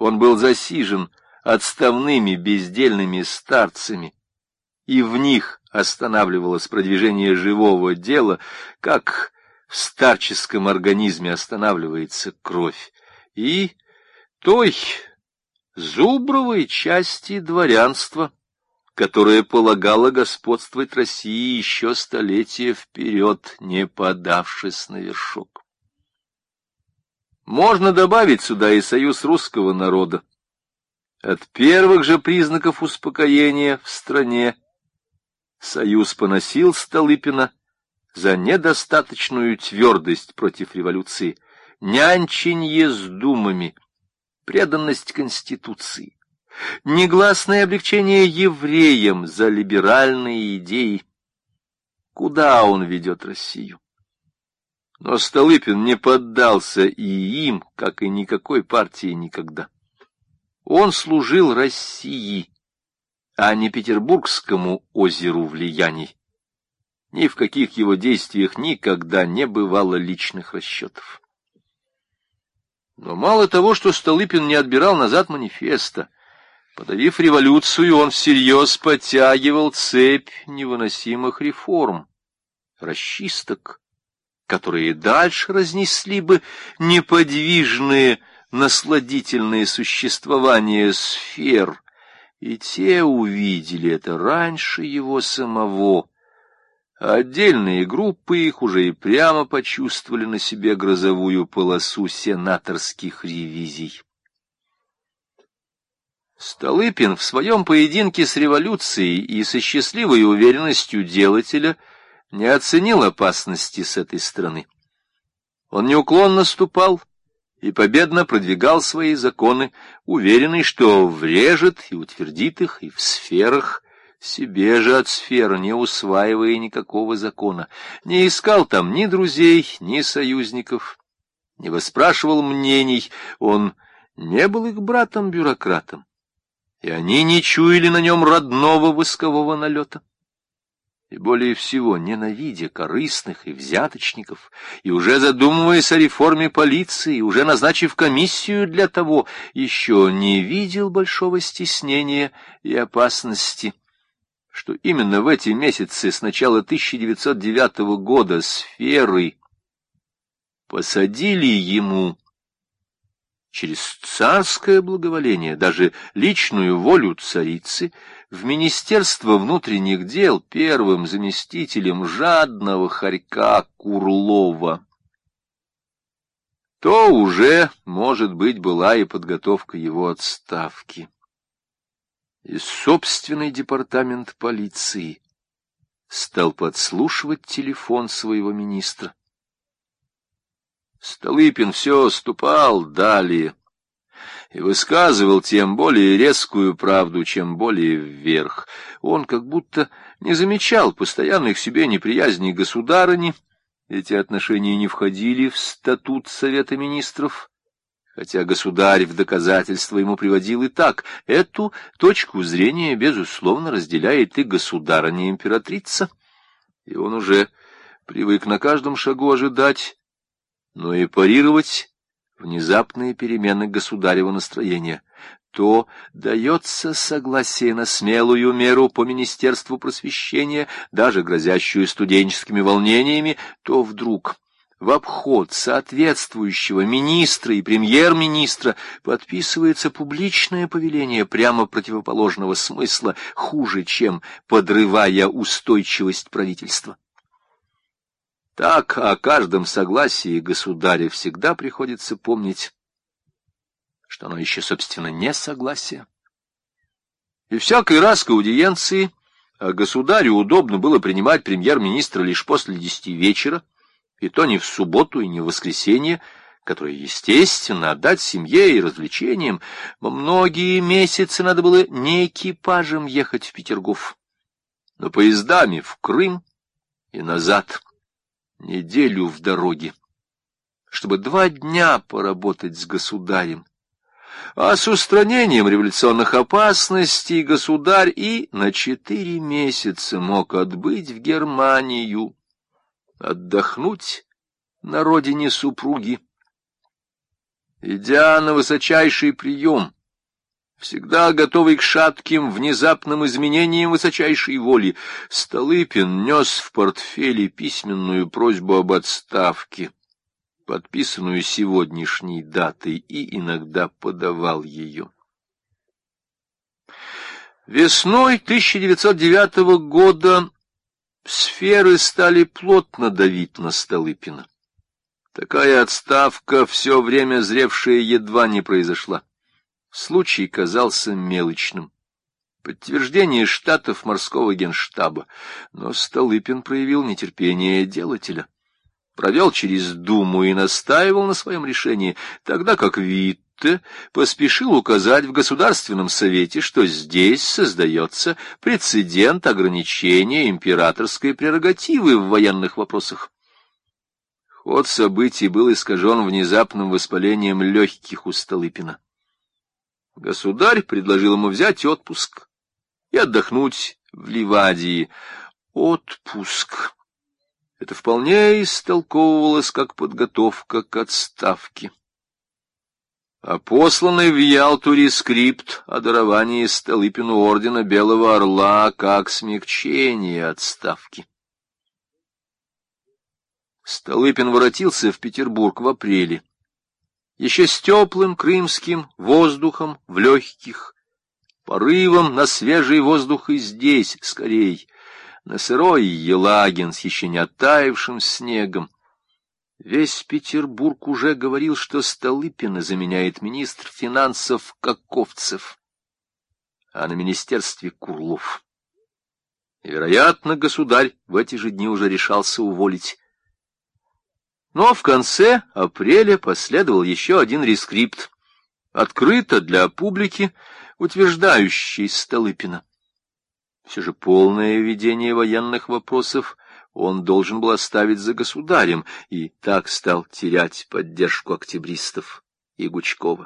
Он был засижен отставными бездельными старцами, и в них останавливалось продвижение живого дела, как в старческом организме останавливается кровь, и той зубровой части дворянства, которая полагала господствовать России еще столетия вперед, не подавшись на вершок. Можно добавить сюда и союз русского народа. От первых же признаков успокоения в стране союз поносил Столыпина за недостаточную твердость против революции, нянченье с думами, преданность Конституции, негласное облегчение евреям за либеральные идеи. Куда он ведет Россию? Но Столыпин не поддался и им, как и никакой партии никогда. Он служил России, а не Петербургскому озеру влияний. Ни в каких его действиях никогда не бывало личных расчетов. Но мало того, что Столыпин не отбирал назад манифеста, подавив революцию, он всерьез подтягивал цепь невыносимых реформ, расчисток, которые дальше разнесли бы неподвижные, насладительное существование сфер, и те увидели это раньше его самого. Отдельные группы их уже и прямо почувствовали на себе грозовую полосу сенаторских ревизий. Столыпин в своем поединке с революцией и со счастливой уверенностью делателя не оценил опасности с этой стороны. Он неуклонно ступал и победно продвигал свои законы, уверенный, что врежет и утвердит их и в сферах, себе же от сфер не усваивая никакого закона, не искал там ни друзей, ни союзников, не выспрашивал мнений, он не был их братом-бюрократом, и они не чуяли на нем родного воскового налета. И более всего, ненавидя корыстных и взяточников, и уже задумываясь о реформе полиции, и уже назначив комиссию для того, еще не видел большого стеснения и опасности, что именно в эти месяцы с начала 1909 года сферы посадили ему через царское благоволение, даже личную волю царицы, в Министерство внутренних дел первым заместителем жадного хорька Курлова. То уже, может быть, была и подготовка его отставки. И собственный департамент полиции стал подслушивать телефон своего министра. Столыпин все ступал далее и высказывал тем более резкую правду, чем более вверх. Он как будто не замечал постоянных себе неприязней государыни. Эти отношения не входили в статут Совета Министров, хотя государь в доказательство ему приводил и так. Эту точку зрения, безусловно, разделяет и государыня-императрица, и он уже привык на каждом шагу ожидать, но и парировать внезапные перемены государева настроения. То дается согласие на смелую меру по Министерству просвещения, даже грозящую студенческими волнениями, то вдруг в обход соответствующего министра и премьер-министра подписывается публичное повеление прямо противоположного смысла, хуже, чем подрывая устойчивость правительства. Так о каждом согласии государя всегда приходится помнить, что оно еще, собственно, не согласие. И всякий раз к аудиенции государю удобно было принимать премьер-министра лишь после 10 вечера, и то не в субботу и не в воскресенье, которое, естественно, отдать семье и развлечениям. Многие месяцы надо было не экипажем ехать в Петергоф, но поездами в Крым и назад, неделю в дороге, чтобы 2 дня поработать с государем. А с устранением революционных опасностей государь и на 4 месяца мог отбыть в Германию, отдохнуть на родине супруги Идя на высочайший прием, всегда готовый к шатким, внезапным изменениям высочайшей воли, Столыпин нес в портфеле письменную просьбу об отставке, подписанную сегодняшней датой, и иногда подавал ее. Весной 1909 года сферы стали плотно давить на Столыпина. Такая отставка, все время зревшая, едва не произошла. Случай казался мелочным. Подтверждение штатов морского генштаба. Но Столыпин проявил нетерпение делателя. Провел через Думу и настаивал на своем решении, тогда как Витте поспешил указать в Государственном совете, что здесь создается прецедент ограничения императорской прерогативы в военных вопросах. Ход событий был искажен внезапным воспалением легких у Столыпина. Государь предложил ему взять отпуск и отдохнуть в Ливадии. Отпуск. Это вполне истолковывалось как подготовка к отставке. А посланный в Ялту рескрипт о даровании Столыпину ордена Белого Орла как смягчение отставки. Столыпин воротился в Петербург в апреле, еще с теплым крымским воздухом в легких, порывом на свежий воздух и здесь, скорей, на сырой Елагин с еще не оттаившим снегом. Весь Петербург уже говорил, что Столыпина заменяет министр финансов Каковцев, а на министерстве Курлов. И, вероятно, государь в эти же дни уже решался уволить. Но в конце апреля последовал еще один рескрипт, открыто для публики, утверждающий Столыпина. Все же полное ведение военных вопросов он должен был оставить за государем, и так стал терять поддержку октябристов и Гучкова.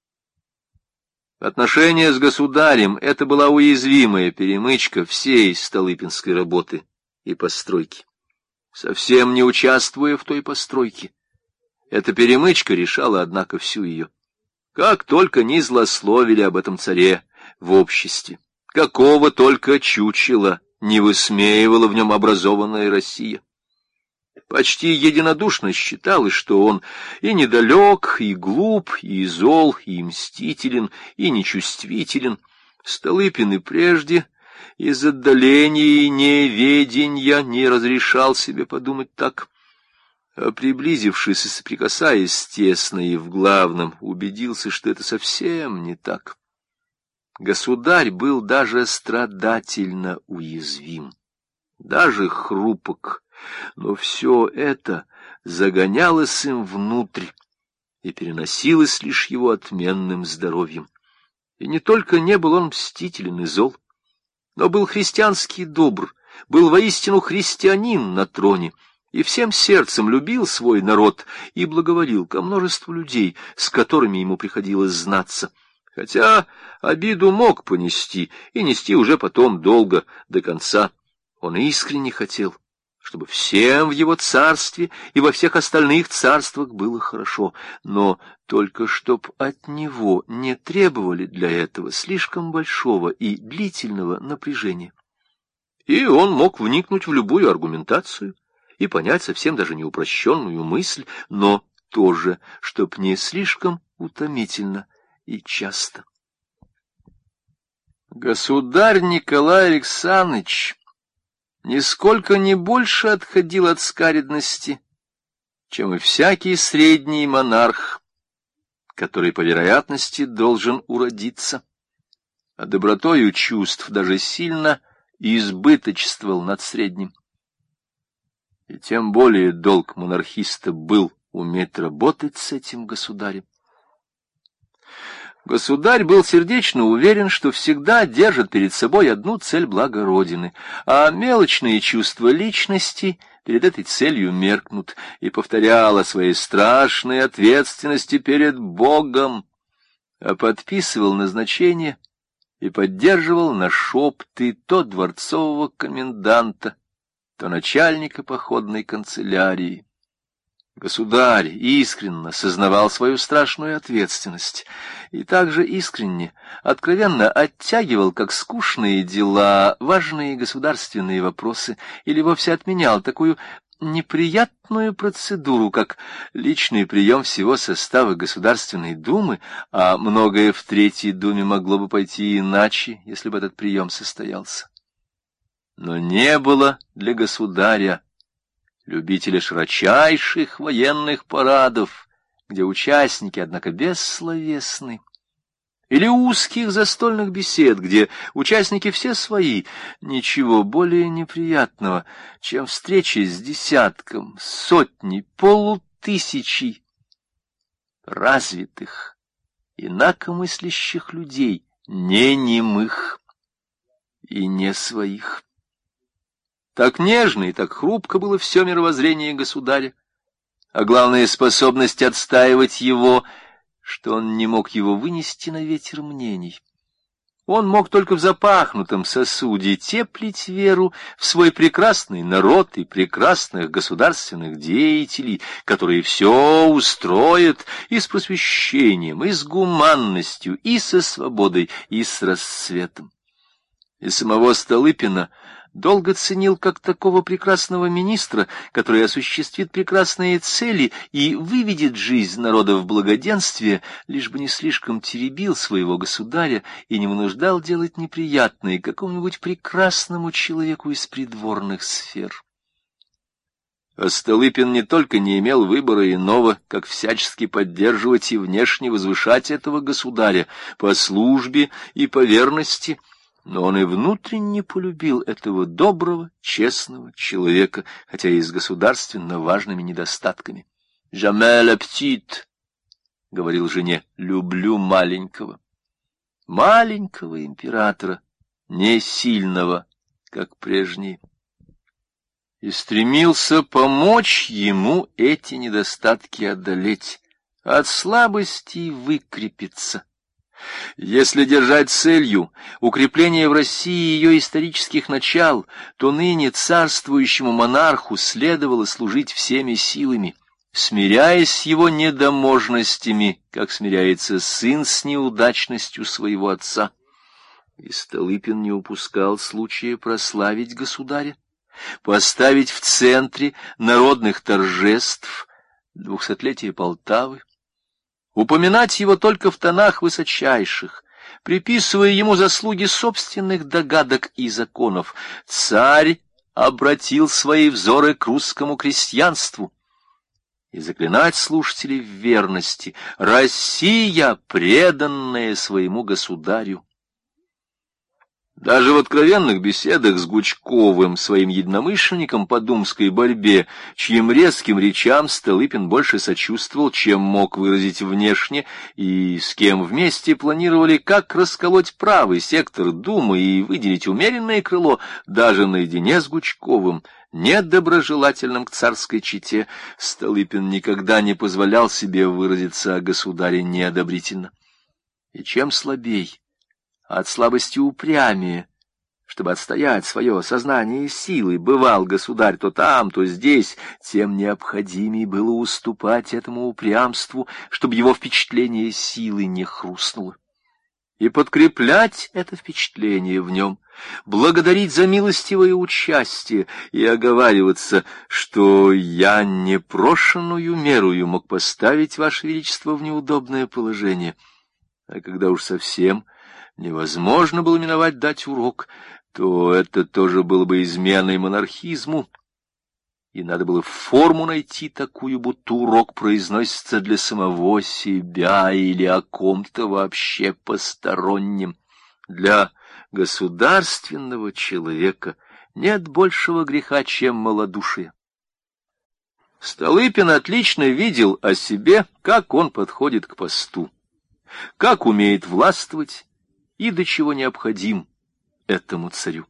Отношения с государем — это была уязвимая перемычка всей столыпинской работы и постройки. Совсем не участвуя в той постройке, эта перемычка решала, однако, всю ее. Как только ни злословили об этом царе в обществе, какого только чучела не высмеивала в нем образованная Россия. Почти единодушно считалось, что он и недалек, и глуп, и зол, и мстителен, и нечувствителен. Столыпин и прежде из отдаления и неведенья не разрешал себе подумать так. А приблизившись и соприкасаясь тесно и в главном, убедился, что это совсем не так. Государь был даже страдательно уязвим, даже хрупок, но все это загонялось им внутрь и переносилось лишь его отменным здоровьем. И не только не был он мстителен и зол, но был христиански добр, был воистину христианин на троне, и всем сердцем любил свой народ и благоволил ко множеству людей, с которыми ему приходилось знаться. Хотя обиду мог понести, и нести уже потом долго, до конца. Он искренне хотел, чтобы всем в его царстве и во всех остальных царствах было хорошо, но только чтоб от него не требовали для этого слишком большого и длительного напряжения. И он мог вникнуть в любую аргументацию и понять совсем даже неупрощенную мысль, но тоже, чтоб не слишком утомительно и часто. Государь Николай Александрович нисколько не больше отходил от скаредности, чем и всякий средний монарх, который, по вероятности, должен уродиться, а добротою чувств даже сильно избыточствовал над средним. И тем более долг монархиста был уметь работать с этим государем. Государь был сердечно уверен, что всегда держит перед собой одну цель — блага Родины, а мелочные чувства личности перед этой целью меркнут, и повторял о своей страшной ответственности перед Богом, а подписывал назначение и поддерживал на шепты то дворцового коменданта, то начальника походной канцелярии. Государь искренне сознавал свою страшную ответственность и также искренне, откровенно оттягивал, как скучные дела, важные государственные вопросы, или вовсе отменял такую неприятную процедуру, как личный прием всего состава Государственной Думы, а многое в Третьей Думе могло бы пойти иначе, если бы этот прием состоялся. Но не было для государя, любителя широчайших военных парадов, где участники, однако, бессловесны, или узких застольных бесед, где участники все свои, ничего более неприятного, чем встречи с десятком, сотней, полутысячей развитых, инакомыслящих людей, не немых и не своих. Так нежно и так хрупко было все мировоззрение государя, а главное — способность отстаивать его, что он не мог его вынести на ветер мнений. Он мог только в запахнутом сосуде теплить веру в свой прекрасный народ и прекрасных государственных деятелей, которые все устроят и с просвещением, и с гуманностью, и со свободой, и с расцветом. И самого Столыпина долго ценил как такого прекрасного министра, который осуществит прекрасные цели и выведет жизнь народа в благоденствие, лишь бы не слишком теребил своего государя и не вынуждал делать неприятное какому-нибудь прекрасному человеку из придворных сфер. А Столыпин не только не имел выбора иного, как всячески поддерживать и внешне возвышать этого государя по службе и по верности, но он и внутренне полюбил этого доброго, честного человека, хотя и с государственно важными недостатками. «Jamais la petite», — говорил жене, — «люблю маленького». Маленького императора, не сильного, как прежний. И стремился помочь ему эти недостатки одолеть, от слабости выкрепиться. Если держать целью укрепление в России ее исторических начал, то ныне царствующему монарху следовало служить всеми силами, смиряясь с его недоможностями, как смиряется сын с неудачностью своего отца. И Столыпин не упускал случая прославить государя, поставить в центре народных торжеств 200-летие Полтавы, упоминать его только в тонах высочайших, приписывая ему заслуги собственных догадок и законов. Царь обратил свои взоры к русскому крестьянству и заклинать слушателей в верности: «Россия, преданная своему государю». Даже в откровенных беседах с Гучковым, своим единомышленником по думской борьбе, чьим резким речам Столыпин больше сочувствовал, чем мог выразить внешне, и с кем вместе планировали, как расколоть правый сектор Думы и выделить умеренное крыло, даже наедине с Гучковым, недоброжелательным к царской чете, Столыпин никогда не позволял себе выразиться о государе неодобрительно. И чем слабей, от слабости упрямее, чтобы отстоять свое сознание и силы, бывал государь то там, то здесь, тем необходимее было уступать этому упрямству, чтобы его впечатление силы не хрустнуло. И подкреплять это впечатление в нем, благодарить за милостивое участие и оговариваться, что я непрошенную мерою мог поставить Ваше Величество в неудобное положение, а когда уж совсем невозможно было миновать дать урок, то это тоже было бы изменой монархизму, и надо было форму найти такую, будто урок произносится для самого себя или о ком-то вообще постороннем. Для государственного человека нет большего греха, чем малодушие. Столыпин отлично видел о себе, как он подходит к посту, как умеет властвовать, и до чего необходим этому царю.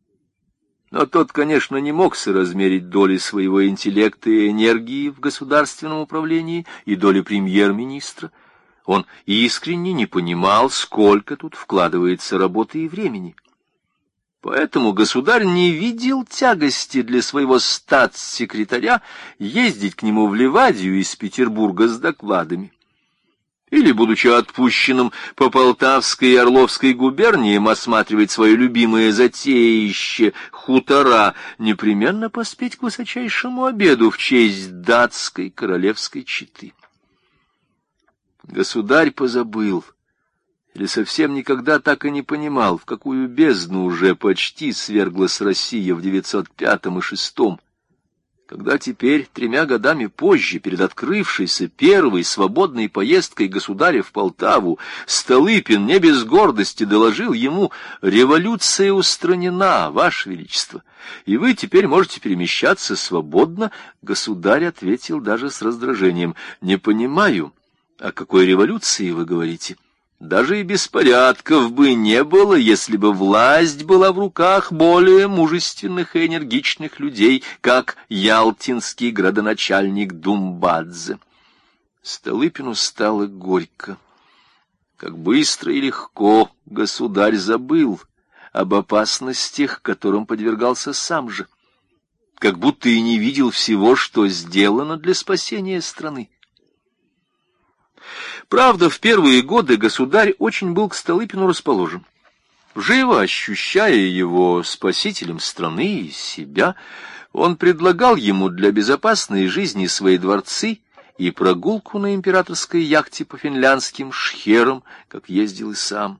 Но тот, конечно, не мог соразмерить доли своего интеллекта и энергии в государственном управлении и доли премьер-министра. Он искренне не понимал, сколько тут вкладывается работы и времени. Поэтому государь не видел тягости для своего статс-секретаря ездить к нему в Ливадию из Петербурга с докладами. Или, будучи отпущенным по Полтавской и Орловской губерниям осматривать свое любимое затеище хутора, непременно поспеть к высочайшему обеду в честь датской королевской четы. Государь позабыл, или совсем никогда так и не понимал, в какую бездну уже почти сверглась Россия в 905 и 906, когда теперь, 3 годами позже, перед открывшейся первой свободной поездкой государя в Полтаву, Столыпин не без гордости доложил ему: «Революция устранена, Ваше Величество, и вы теперь можете перемещаться свободно». Государь ответил даже с раздражением: «Не понимаю, о какой революции вы говорите? Даже и беспорядков бы не было, если бы власть была в руках более мужественных и энергичных людей, как ялтинский градоначальник Думбадзе». Столыпину стало горько. Как быстро и легко государь забыл об опасностях, которым подвергался сам же, как будто и не видел всего, что сделано для спасения страны. Правда, в первые годы государь очень был к Столыпину расположен. Живо ощущая его спасителем страны и себя, он предлагал ему для безопасной жизни свои дворцы и прогулку на императорской яхте по финляндским шхерам, как ездил и сам.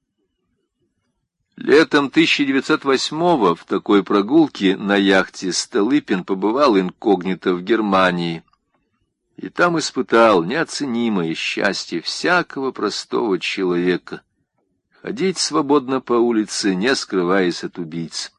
Летом 1908-го в такой прогулке на яхте Столыпин побывал инкогнито в Германии, и там испытал неоценимое счастье всякого простого человека — ходить свободно по улице, не скрываясь от убийц.